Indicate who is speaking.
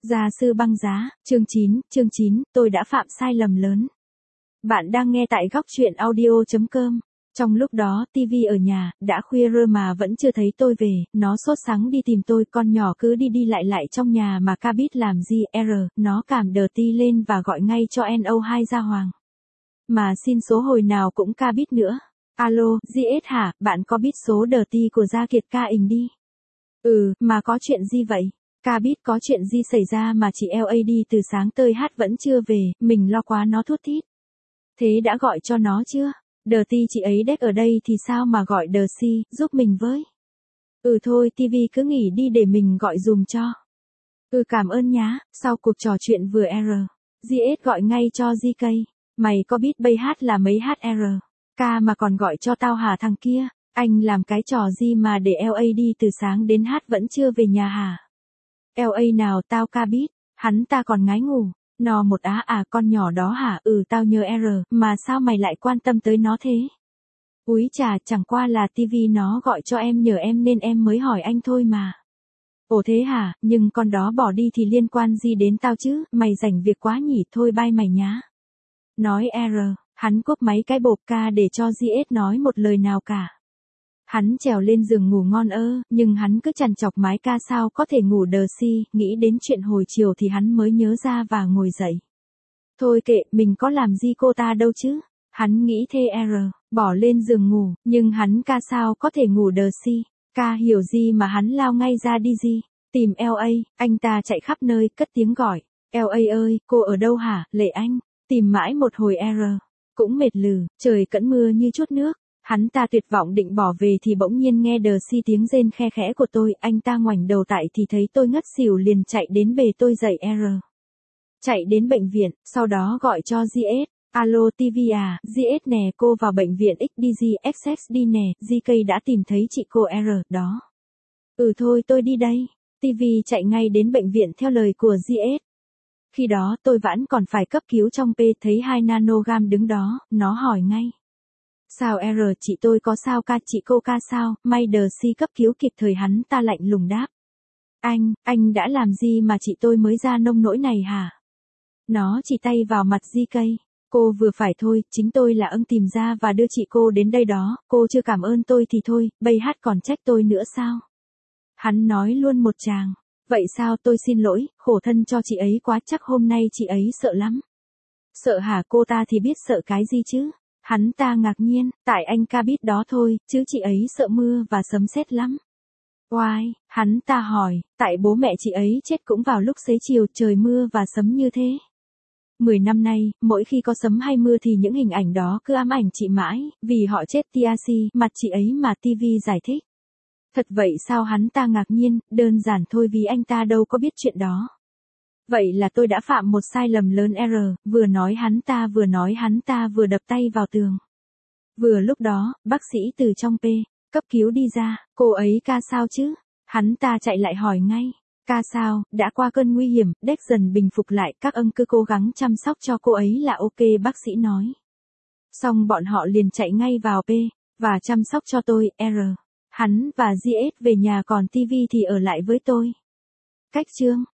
Speaker 1: Gia sư băng giá, chương 9, tôi đã phạm sai lầm lớn. Bạn đang nghe tại góc truyện audio.com. Trong lúc đó TV ở nhà, đã khuya rơ mà vẫn chưa thấy tôi về, nó sốt sắng đi tìm tôi, con nhỏ cứ đi đi lại trong nhà mà ca biết làm gì, nó cảm đờ ti lên và gọi ngay cho NO2 Gia Hoàng. Mà xin số hồi nào cũng ca biết nữa. Alo, GS hả, bạn có biết số đờ ti của Gia Kiệt ca ình đi? Mà có chuyện gì vậy? Ca biết có chuyện gì xảy ra mà chị LAD từ sáng tới hát vẫn chưa về, mình lo quá nó thút thít. Thế đã gọi cho nó chưa? Đờ ti chị ấy đếch ở đây thì sao mà gọi đờ si, giúp mình với. Thôi TV cứ nghỉ đi để mình gọi dùm cho. Cảm ơn nhá. Sau cuộc trò chuyện vừa GS gọi ngay cho GK. Mày có biết bây hát là mấy HR? Ca mà còn gọi cho tao hả thằng kia? Anh làm cái trò gì mà để LAD từ sáng đến hát vẫn chưa về nhà hả? LA nào tao ca biết, hắn ta còn ngái ngủ. Nó một con nhỏ đó hả? Tao nhớ mà sao mày lại quan tâm tới nó thế? Úi chà, chẳng qua là TV nó gọi cho em nhờ em nên em mới hỏi anh thôi mà. Ồ thế hả, nhưng con đó bỏ đi thì liên quan gì đến tao chứ, mày rảnh việc quá nhỉ, thôi bye mày nhá. Nói hắn cúp máy cái bộp ca để cho GS nói một lời nào cả. Hắn trèo lên giường ngủ ngon nhưng hắn cứ trằn trọc mái ca sao có thể ngủ đờ si, nghĩ đến chuyện hồi chiều thì hắn mới nhớ ra và ngồi dậy. Thôi kệ, mình có làm gì cô ta đâu chứ. Hắn nghĩ thế bỏ lên giường ngủ, nhưng hắn ca sao có thể ngủ đờ si. Ca hiểu gì mà hắn lao ngay ra đi gì. Tìm LA, anh ta chạy khắp nơi, cất tiếng gọi. LA ơi, cô ở đâu hả, Lệ Anh? Tìm mãi một hồi cũng mệt lử, trời cẫn mưa như chút nước. Hắn ta tuyệt vọng định bỏ về thì bỗng nhiên nghe đờ si tiếng rên khe khẽ của tôi, anh ta ngoảnh đầu tại thì thấy tôi ngất xỉu liền chạy đến bề tôi dậy Chạy đến bệnh viện, sau đó gọi cho GS, alo TV à, GS nè, cô vào bệnh viện XDG đi nè, GK đã tìm thấy chị cô đó. Thôi tôi đi đây, TV chạy ngay đến bệnh viện theo lời của GS. Khi đó tôi vẫn còn phải cấp cứu trong P, thấy 2 nanogam đứng đó, nó hỏi ngay. Sao chị tôi có sao ca, chị cô ca sao, may đờ si cấp cứu kịp thời, hắn ta lạnh lùng đáp. Anh đã làm gì mà chị tôi mới ra nông nỗi này hả? Nó chỉ tay vào mặt GK. Cô vừa phải thôi, chính tôi là tìm ra và đưa chị cô đến đây đó, cô chưa cảm ơn tôi thì thôi, bây hát còn trách tôi nữa sao? Hắn nói luôn một tràng. Vậy sao, tôi xin lỗi, khổ thân cho chị ấy quá, chắc hôm nay chị ấy sợ lắm. Sợ hả? Cô ta thì biết sợ cái gì chứ? Hắn ta ngạc nhiên, tại anh ca biết đó thôi, chứ chị ấy sợ mưa và sấm sét lắm. Why? Hắn ta hỏi, tại bố mẹ chị ấy chết cũng vào lúc xế chiều, trời mưa và sấm như thế. 10 năm nay, mỗi khi có sấm hay mưa thì những hình ảnh đó cứ ám ảnh chị mãi, vì họ chết TRC, mặt chị ấy mà TV giải thích. Thật vậy sao? Hắn ta ngạc nhiên, đơn giản thôi vì anh ta đâu có biết chuyện đó. Vậy là tôi đã phạm một sai lầm lớn vừa nói hắn ta vừa đập tay vào tường. Vừa lúc đó, bác sĩ từ trong P, cấp cứu đi ra, cô ấy ca sao chứ? Hắn ta chạy lại hỏi ngay. Ca sao, đã qua cơn nguy hiểm, đếch dần bình phục lại, các cứ cố gắng chăm sóc cho cô ấy là ok, bác sĩ nói. Xong bọn họ liền chạy ngay vào P, và chăm sóc cho tôi, Hắn và GS về nhà còn TV thì ở lại với tôi. Cách chương